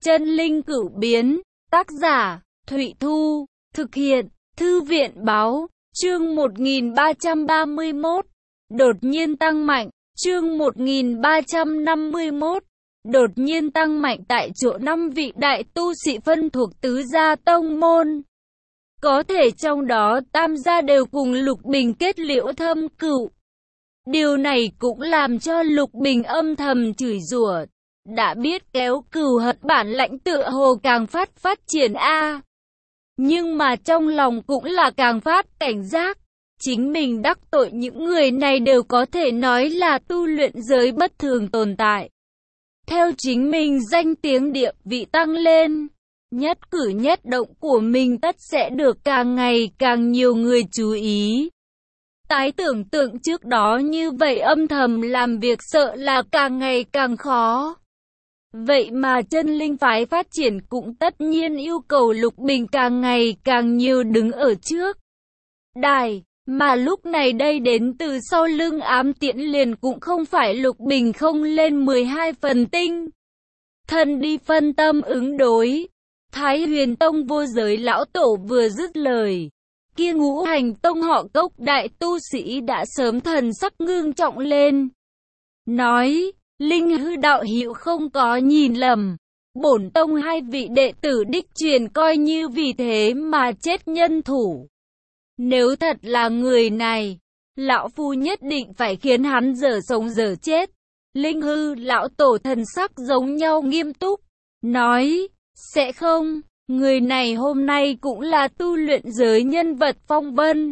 Chân linh cửu biến, tác giả, Thụy Thu, thực hiện, Thư viện báo, chương 1331, đột nhiên tăng mạnh, chương 1351, đột nhiên tăng mạnh tại chỗ 5 vị đại tu sĩ phân thuộc tứ gia tông môn. Có thể trong đó tam gia đều cùng Lục Bình kết liễu thâm cửu. Điều này cũng làm cho Lục Bình âm thầm chửi rủa. Đã biết kéo cừu hận bản lãnh tựa hồ càng phát triển a. Nhưng mà trong lòng cũng là càng phát cảnh giác. Chính mình đắc tội những người này đều có thể nói là tu luyện giới bất thường tồn tại. Theo chính mình danh tiếng địa vị tăng lên, nhất cử nhất động của mình tất sẽ được càng ngày càng nhiều người chú ý. Tái tưởng tượng trước đó như vậy âm thầm làm việc sợ là càng ngày càng khó. Vậy mà chân linh phái phát triển cũng tất nhiên yêu cầu Lục Bình càng ngày càng nhiều đứng ở trước đài, mà lúc này đây đến từ sau lưng ám tiễn liền cũng không phải Lục Bình không lên 12 phần tinh thần đi phân tâm ứng đối. Thái Huyền Tông vô giới lão tổ vừa dứt lời, kia Ngũ Hành Tông họ Cốc đại tu sĩ đã sớm thần sắc ngưng trọng lên, nói: Linh hư đạo hữu không có nhìn lầm, bổn tông 2 vị đệ tử đích truyền coi như vì thế mà chết nhân thủ. Nếu thật là người này, lão phu nhất định phải khiến hắn dở sống dở chết. Linh hư lão tổ thần sắc giống nhau nghiêm túc, nói: sẽ không, người này hôm nay cũng là tu luyện giới nhân vật phong vân.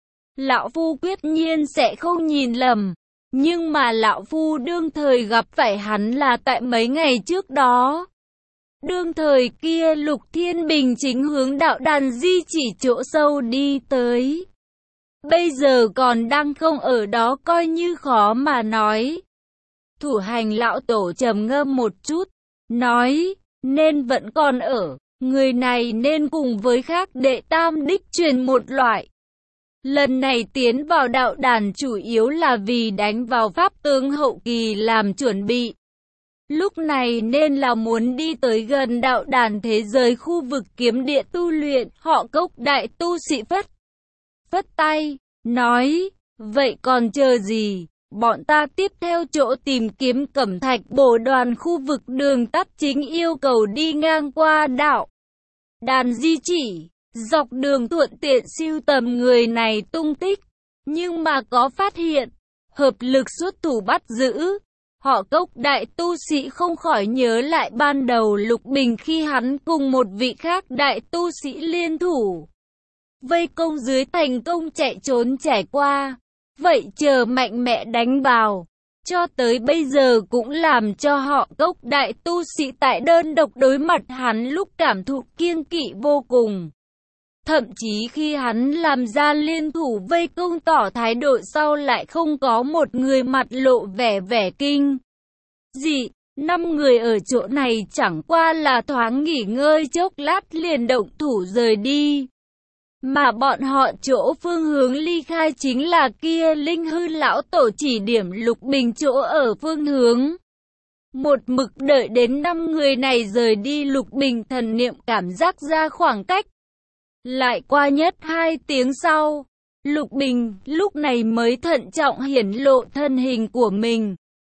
Lão phu quyết nhiên sẽ không nhìn lầm. Nhưng mà lão phu đương thời gặp phải hắn là tại mấy ngày trước đó. Đương thời kia Lục Thiên Bình chính hướng đạo đàn di chỉ chỗ sâu đi tới. Bây giờ còn đang không ở đó coi như khó mà nói. Thủ hành lão tổ trầm ngâm một chút, nói: nên vẫn còn ở, người này nên cùng với khác đệ tam đích truyền một loại. Lần này tiến vào đạo đàn chủ yếu là vì đánh vào pháp tướng hậu kỳ làm chuẩn bị. Lúc này nên là muốn đi tới gần đạo đàn thế giới khu vực kiếm địa tu luyện. Họ Cốc đại tu sĩ phất tay, nói: vậy còn chờ gì, bọn ta tiếp theo chỗ tìm kiếm cẩm thạch bổ đoàn khu vực đường tắt chính yêu cầu đi ngang qua đạo đàn di chỉ. Dọc đường thuận tiện siêu tầm người này tung tích, nhưng mà có phát hiện, hợp lực xuất thủ bắt giữ. Họ Cốc đại tu sĩ không khỏi nhớ lại ban đầu Lục Bình khi hắn cùng một vị khác đại tu sĩ liên thủ vây công dưới thành công chạy trốn trải qua. Vậy chờ mạnh mẽ đánh vào, cho tới bây giờ cũng làm cho họ Cốc đại tu sĩ tại đơn độc đối mặt hắn lúc cảm thụ kiêng kỵ vô cùng. Thậm chí khi hắn làm ra liên thủ vây công tỏ thái độ sau lại không có một người mặt lộ vẻ kinh dị. 5 người ở chỗ này chẳng qua là thoáng nghỉ ngơi chốc lát liền động thủ rời đi. Mà bọn họ chỗ phương hướng ly khai chính là kia Linh hư lão tổ chỉ điểm Lục Bình chỗ ở phương hướng. Một mực đợi đến 5 người này rời đi, Lục Bình thần niệm cảm giác ra khoảng cách. Lại qua nhất 2 tiếng sau, Lục Bình lúc này mới thận trọng hiển lộ thân hình của mình.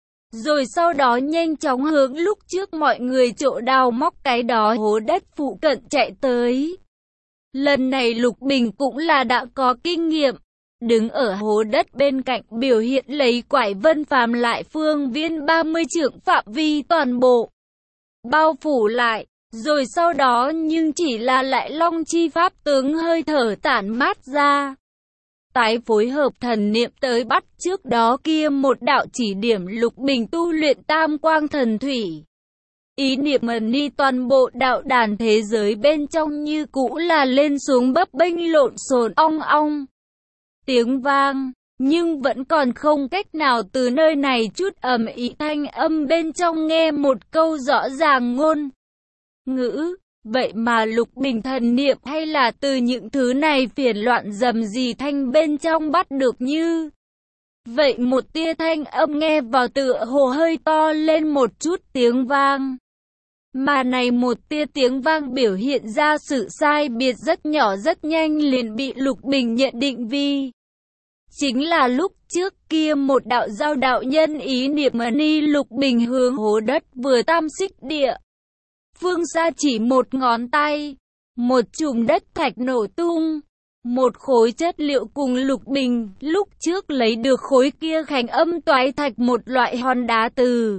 Rồi sau đó nhanh chóng hướng lúc trước mọi người chỗ đào móc cái đó hố đất phụ cận chạy tới. Lần này Lục Bình cũng là đã có kinh nghiệm, đứng ở hố đất bên cạnh biểu hiện lấy quải vân phàm lại phương viên 30 trượng phạm vi toàn bộ bao phủ lại. Rồi sau đó nhưng chỉ là lại long chi pháp tướng hơi thở tản mát ra. Tái phối hợp thần niệm tới bắt trước đó kia một đạo chỉ điểm Lục Bình tu luyện tam quang thần thủy. Ý niệm mần ni toàn bộ đạo đàn thế giới bên trong như cũ là lên xuống bấp bênh lộn xộn ong ong tiếng vang. Nhưng vẫn còn không cách nào từ nơi này chút ầm ĩ thanh âm bên trong nghe một câu rõ ràng ngôn ngữ. Vậy mà Lục Bình thần niệm hay là từ những thứ này phiền loạn rầm rì thanh bên trong bắt được như vậy một tia thanh âm nghe vào tựa hồ hơi to lên một chút tiếng vang. Mà này một tia tiếng vang biểu hiện ra sự sai biệt rất nhỏ rất nhanh liền bị Lục Bình nhận định vì chính là lúc trước kia một đạo giao đạo nhân ý niệm ni. Lục Bình hướng hố đất vừa tam xích địa. Phương xa chỉ một ngón tay, một chùm đất thạch nổ tung. Một khối chất liệu cùng Lục Bình lúc trước lấy được khối kia khánh âm toái thạch, một loại hòn đá từ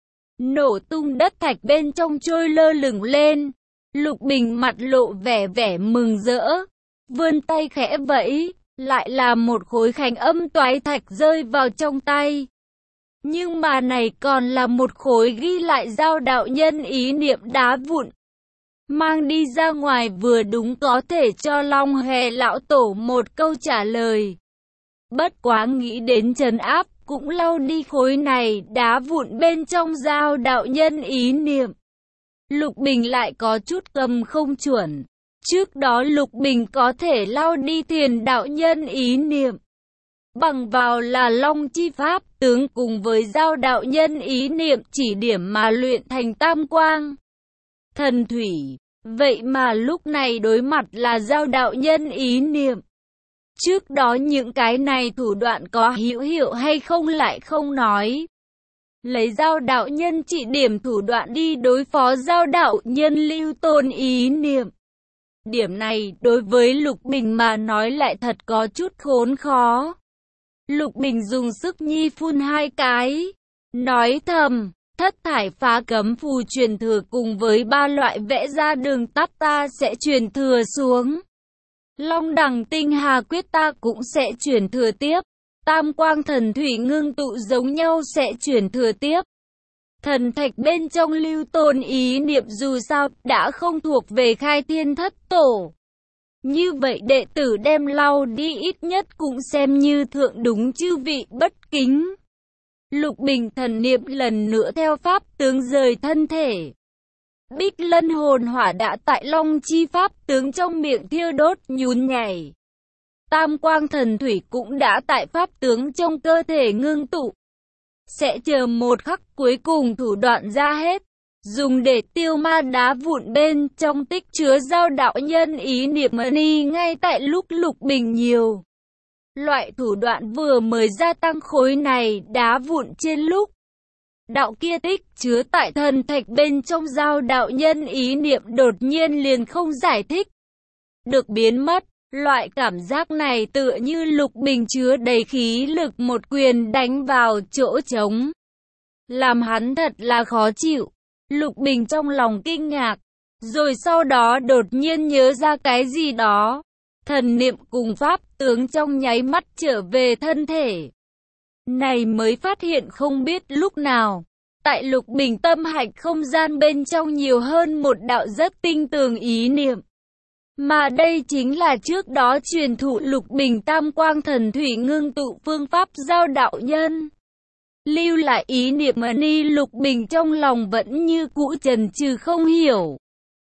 nổ tung đất thạch bên trong trôi lơ lửng lên. Lục Bình mặt lộ vẻ mừng rỡ, vươn tay khẽ vẫy, lại là một khối khánh âm toái thạch rơi vào trong tay. Nhưng mà này còn là một khối ghi lại giao đạo nhân ý niệm đá vụn. Mang đi ra ngoài vừa đúng có thể cho Long Hề lão tổ một câu trả lời. Bất quá nghĩ đến trấn áp, cũng lau đi khối này đá vụn bên trong giao đạo nhân ý niệm. Lục Bình lại có chút cầm không chuẩn. Trước đó Lục Bình có thể lau đi Thiền đạo nhân ý niệm, bằng vào là Long chi pháp tướng cùng với giao đạo nhân ý niệm chỉ điểm mà luyện thành tam quang thần thủy. Vậy mà lúc này đối mặt là giao đạo nhân ý niệm. Trước đó những cái này thủ đoạn có hữu hiệu hay không lại không nói. Lấy giao đạo nhân chỉ điểm thủ đoạn đi đối phó giao đạo nhân lưu tôn ý niệm. Điểm này đối với Lục Bình mà nói lại thật có chút khốn khó. Lục Bình dùng sức nhi phun hai cái, nói thầm, thất thải phá cấm phù truyền thừa cùng với ba loại vẽ ra đường tắt ta sẽ truyền thừa xuống. Long đẳng tinh hà quyết ta cũng sẽ truyền thừa tiếp. Tam quang thần thủy ngưng tụ giống nhau sẽ truyền thừa tiếp. Thần thạch bên trong lưu tôn ý niệm dù sao đã không thuộc về khai thiên thất tổ. Như vậy đệ tử đem lau đi ít nhất cũng xem như thượng đúng chư vị bất kính. Lục Bình thần niệm lần nữa theo pháp tướng rời thân thể. Bích lân hồn hỏa đã tại Long chi pháp tướng trong miệng thiêu đốt nhún nhảy. Tam quang thần thủy cũng đã tại pháp tướng trong cơ thể ngưng tụ. Sẽ chờ một khắc cuối cùng thủ đoạn ra hết, dùng để tiêu ma đá vụn bên trong tích chứa giao đạo nhân ý niệm ni. Ngay tại lúc Lục Bình nhiều loại thủ đoạn vừa mới gia tăng khối này đá vụn trên lúc đạo kia tích chứa tại thần thạch bên trong giao đạo nhân ý niệm đột nhiên liền không giải thích được biến mất. Loại cảm giác này tựa như Lục Bình chứa đầy khí lực một quyền đánh vào chỗ trống, làm hắn thật là khó chịu. Lục Bình trong lòng kinh ngạc, rồi sau đó đột nhiên nhớ ra cái gì đó. Thần niệm cùng pháp tướng trong nháy mắt trở về thân thể. Này mới phát hiện không biết lúc nào, tại Lục Bình tâm hạch không gian bên trong nhiều hơn một đạo rất tinh tường ý niệm. Mà đây chính là trước đó truyền thụ Lục Bình tam quang thần thủy ngưng tụ phương pháp giao đạo nhân. Lưu lại ý niệm ni. Lục Bình trong lòng vẫn như cũ chần chừ không hiểu.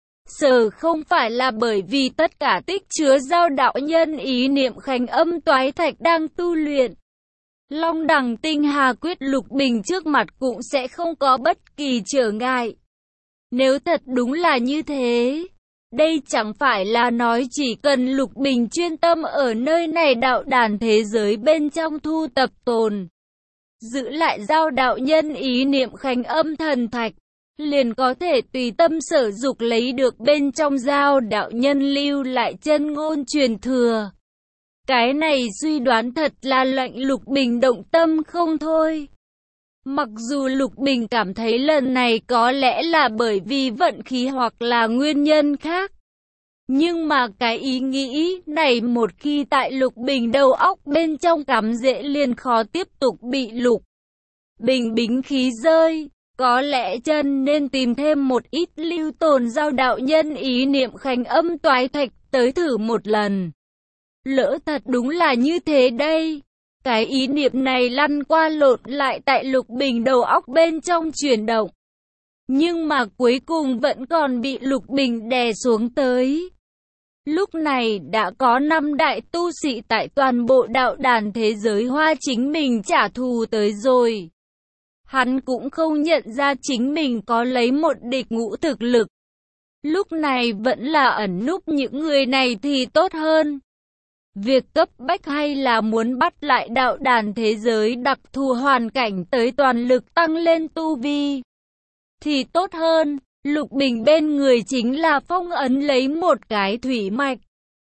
Sợ không phải là bởi vì tất cả tích chứa giao đạo nhân ý niệm khánh âm toái thạch đang tu luyện Long đẳng tinh hà quyết, Lục Bình trước mặt cũng sẽ không có bất kỳ trở ngại. Nếu thật đúng là như thế, đây chẳng phải là nói chỉ cần Lục Bình chuyên tâm ở nơi này đạo đàn thế giới bên trong thu tập tồn, giữ lại giao đạo nhân ý niệm khánh âm thần thạch, liền có thể tùy tâm sở dục lấy được bên trong giao đạo nhân lưu lại chân ngôn truyền thừa. Cái này suy đoán thật là lệnh Lục Bình động tâm không thôi. Mặc dù Lục Bình cảm thấy lần này có lẽ là bởi vì vận khí hoặc là nguyên nhân khác, nhưng mà cái ý nghĩ này một khi tại Lục Bình đầu óc bên trong cắm rễ liền khó tiếp tục bị Lục Bình bính khí rơi. Có lẽ chân nên tìm thêm một ít lưu tồn giao đạo nhân ý niệm khánh âm toái thạch tới thử một lần. Lỡ thật đúng là như thế đây. Cái ý niệm này lăn qua lộn lại tại Lục Bình đầu óc bên trong chuyển động. Nhưng mà cuối cùng vẫn còn bị Lục Bình đè xuống tới. Lúc này đã có 5 đại tu sĩ tại toàn bộ đạo đàn thế giới hoa chính mình trả thù tới rồi. Hắn cũng không nhận ra chính mình có lấy một địch ngũ thực lực. Lúc này vẫn là ẩn núp những người này thì tốt hơn. Việc cấp bách hay là muốn bắt lại đạo đàn thế giới đặc thù hoàn cảnh tới toàn lực tăng lên tu vi thì tốt hơn. Lục Bình bên người chính là phong ấn lấy một cái thủy mạch.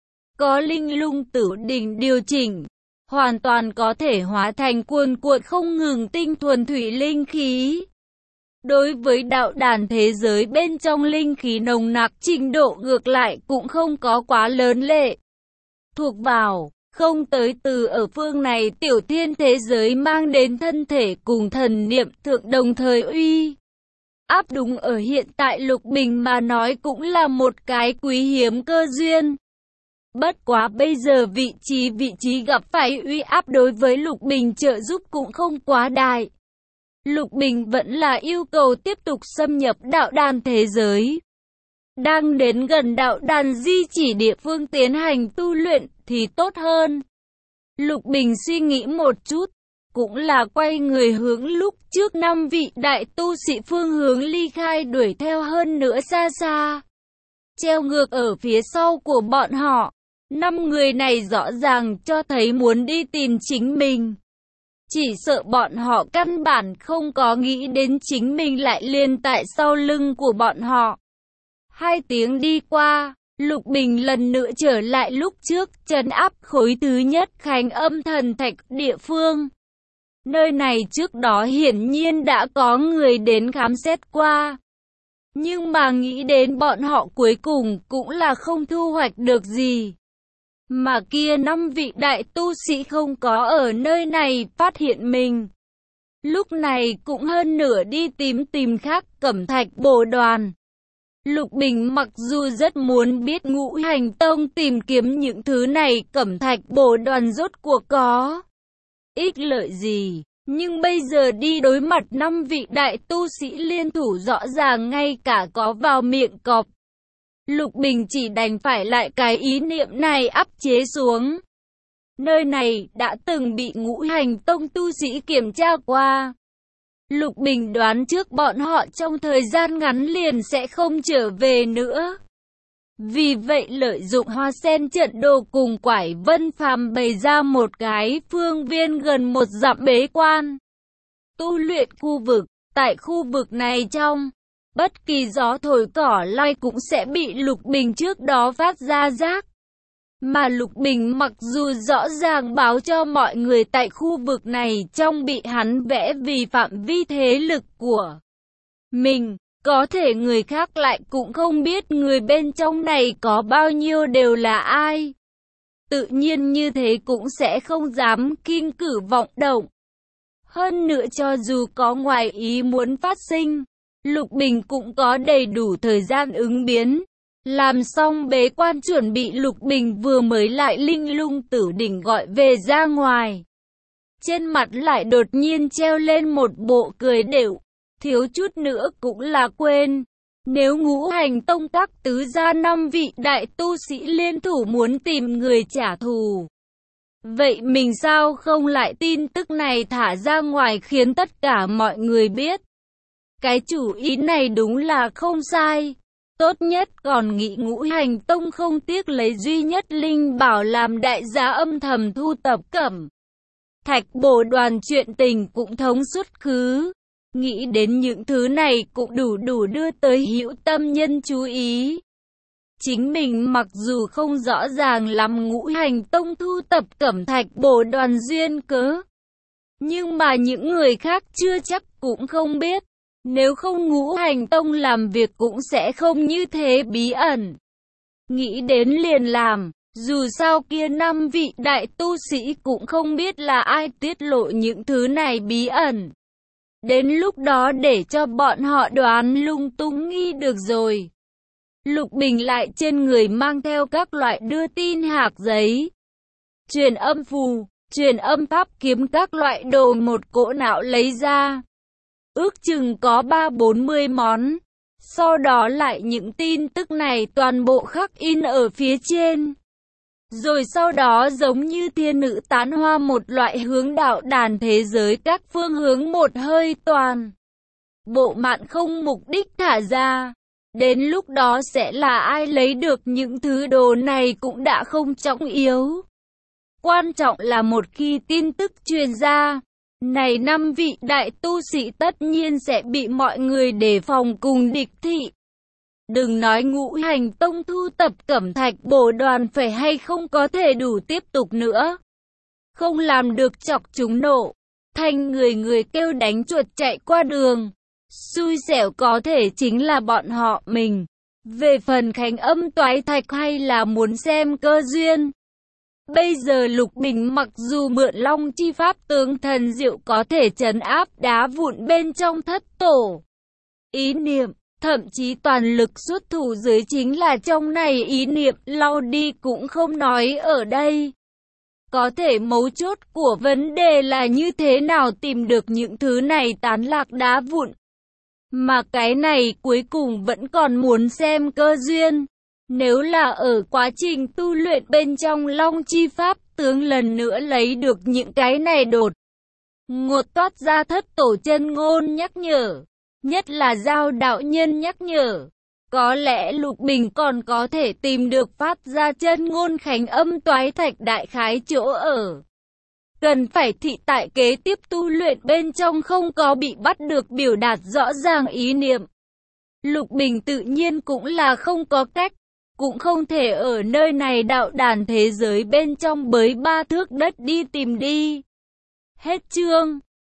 Có linh lung tử đỉnh điều chỉnh, hoàn toàn có thể hóa thành cuồn cuộn không ngừng tinh thuần thủy linh khí. Đối với đạo đàn thế giới bên trong linh khí nồng nặc trình độ ngược lại cũng không có quá lớn lệ. Thuộc vào, không tới từ ở phương này tiểu thiên thế giới mang đến thân thể cùng thần niệm thượng đồng thời uy áp đúng ở hiện tại Lục Bình mà nói cũng là một cái quý hiếm cơ duyên. Bất quá bây giờ vị trí gặp phải uy áp đối với Lục Bình trợ giúp cũng không quá đại. Lục Bình vẫn là yêu cầu tiếp tục xâm nhập đạo đàn thế giới. Đang đến gần đạo đàn di chỉ địa phương tiến hành tu luyện thì tốt hơn. Lục Bình suy nghĩ một chút, cũng là quay người hướng lúc trước 5 vị đại tu sĩ phương hướng ly khai đuổi theo hơn nữa xa xa. Treo ngược ở phía sau của bọn họ, 5 người này rõ ràng cho thấy muốn đi tìm chính mình. Chỉ sợ bọn họ căn bản không có nghĩ đến chính mình lại liền tại sau lưng của bọn họ. 2 tiếng đi qua, Lục Bình lần nữa trở lại lúc trước trấn áp khối thứ nhất Khánh Âm Thần Thạch địa phương. Nơi này trước đó hiển nhiên đã có người đến khám xét qua. Nhưng mà nghĩ đến bọn họ cuối cùng cũng là không thu hoạch được gì. Mà kia 5 vị đại tu sĩ không có ở nơi này phát hiện mình. Lúc này cũng hơn nửa đi tìm khác Cẩm Thạch Bồ Đoàn. Lục Bình mặc dù rất muốn biết Ngũ Hành Tông tìm kiếm những thứ này Cẩm Thạch Bồ Đoàn rốt cuộc có ích lợi gì, nhưng bây giờ đi đối mặt 5 vị đại tu sĩ liên thủ rõ ràng ngay cả có vào miệng cọp. Lục Bình chỉ đành phải lại cái ý niệm này áp chế xuống. Nơi này đã từng bị Ngũ Hành Tông tu sĩ kiểm tra qua. Lục Bình đoán trước bọn họ trong thời gian ngắn liền sẽ không trở về nữa. Vì vậy lợi dụng Hoa Sen trận đồ cùng Quải Vân Phàm bày ra một cái phương viên gần 1 dặm bế quan tu luyện khu vực. Tại khu vực này trong bất kỳ gió thổi cỏ lay cũng sẽ bị Lục Bình trước đó phát ra rác. Mà Lục Bình mặc dù rõ ràng báo cho mọi người tại khu vực này trong bị hắn vẽ vì phạm vi thế lực của mình, có thể người khác lại cũng không biết người bên trong này có bao nhiêu đều là ai. Tự nhiên như thế cũng sẽ không dám kinh cử vọng động. Hơn nữa cho dù có ngoài ý muốn phát sinh, Lục Bình cũng có đầy đủ thời gian ứng biến. Làm xong bế quan chuẩn bị Lục Bình vừa mới lại linh lung tử đỉnh gọi về ra ngoài. Trên mặt lại đột nhiên treo lên một bộ cười đểu, thiếu chút nữa cũng là quên. Nếu Ngũ Hành Tông các tứ gia 5 vị đại tu sĩ liên thủ muốn tìm người trả thù, vậy mình sao không lại tin tức này thả ra ngoài khiến tất cả mọi người biết. Cái chủ ý này đúng là không sai. Tốt nhất còn nghĩ Ngũ Hành Tông không tiếc lấy duy nhất linh bảo làm đại giá âm thầm thu tập Cẩm Thạch Bồ Đoàn chuyện tình cũng thống suốt khứ. Nghĩ đến những thứ này cũng đủ đưa tới hữu tâm nhân chú ý. Chính mình mặc dù không rõ ràng lắm Ngũ Hành Tông thu tập Cẩm Thạch Bồ Đoàn duyên cớ, nhưng mà những người khác chưa chắc cũng không biết. Nếu không Ngũ Hành Tông làm việc cũng sẽ không như thế bí ẩn. Nghĩ đến liền làm, dù sao kia 5 vị đại tu sĩ cũng không biết là ai tiết lộ những thứ này bí ẩn. Đến lúc đó để cho bọn họ đoán lung tung nghi được rồi. Lục Bình lại trên người mang theo các loại đưa tin hạc giấy, truyền âm phù, truyền âm pháp kiếm các loại đồ một cỗ não lấy ra. Ước chừng có 3-40 món. Sau đó lại những tin tức này toàn bộ khắc in ở phía trên. Rồi sau đó giống như thiên nữ tán hoa một loại hướng đạo đàn thế giới các phương hướng một hơi toàn. Bộ mạn không mục đích thả ra. Đến lúc đó sẽ là ai lấy được những thứ đồ này cũng đã không trọng yếu. Quan trọng là một khi tin tức truyền ra, này 5 vị đại tu sĩ tất nhiên sẽ bị mọi người đề phòng cùng địch thị. Đừng nói Ngũ Hành Tông thu tập cẩm thạch bổ đoàn phải hay không có thể đủ tiếp tục nữa. Không làm được chọc chúng nộ, thành người kêu đánh chuột chạy qua đường. Xui xẻo có thể chính là bọn họ mình. Về phần Khánh Âm toái thạch hay là muốn xem cơ duyên. Bây giờ Lục Bình mặc dù mượn Long chi pháp tướng thần diệu có thể trấn áp đá vụn bên trong thất tổ. Ý niệm, thậm chí toàn lực xuất thủ dưới chính là trong này ý niệm lau đi cũng không nói ở đây. Có thể mấu chốt của vấn đề là như thế nào tìm được những thứ này tán lạc đá vụn. Mà cái này cuối cùng vẫn còn muốn xem cơ duyên. Nếu là ở quá trình tu luyện bên trong Long chi pháp tướng lần nữa lấy được những cái này đột ngột toát ra thất tổ chân ngôn nhắc nhở. Nhất là Giao đạo nhân nhắc nhở. Có lẽ Lục Bình còn có thể tìm được phát ra chân ngôn Khánh Âm toái thạch đại khái chỗ ở. Cần phải thị tại kế tiếp tu luyện bên trong không có bị bắt được biểu đạt rõ ràng ý niệm. Lục Bình tự nhiên cũng là không có cách, cũng không thể ở nơi này đạo đàn thế giới bên trong bới 3 thước đất đi tìm đi. Hết chương.